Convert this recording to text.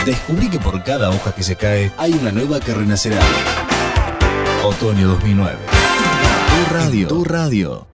Descubrí que por cada hoja que se cae hay una nueva que renacerá. Otoño 2009. Tu radio.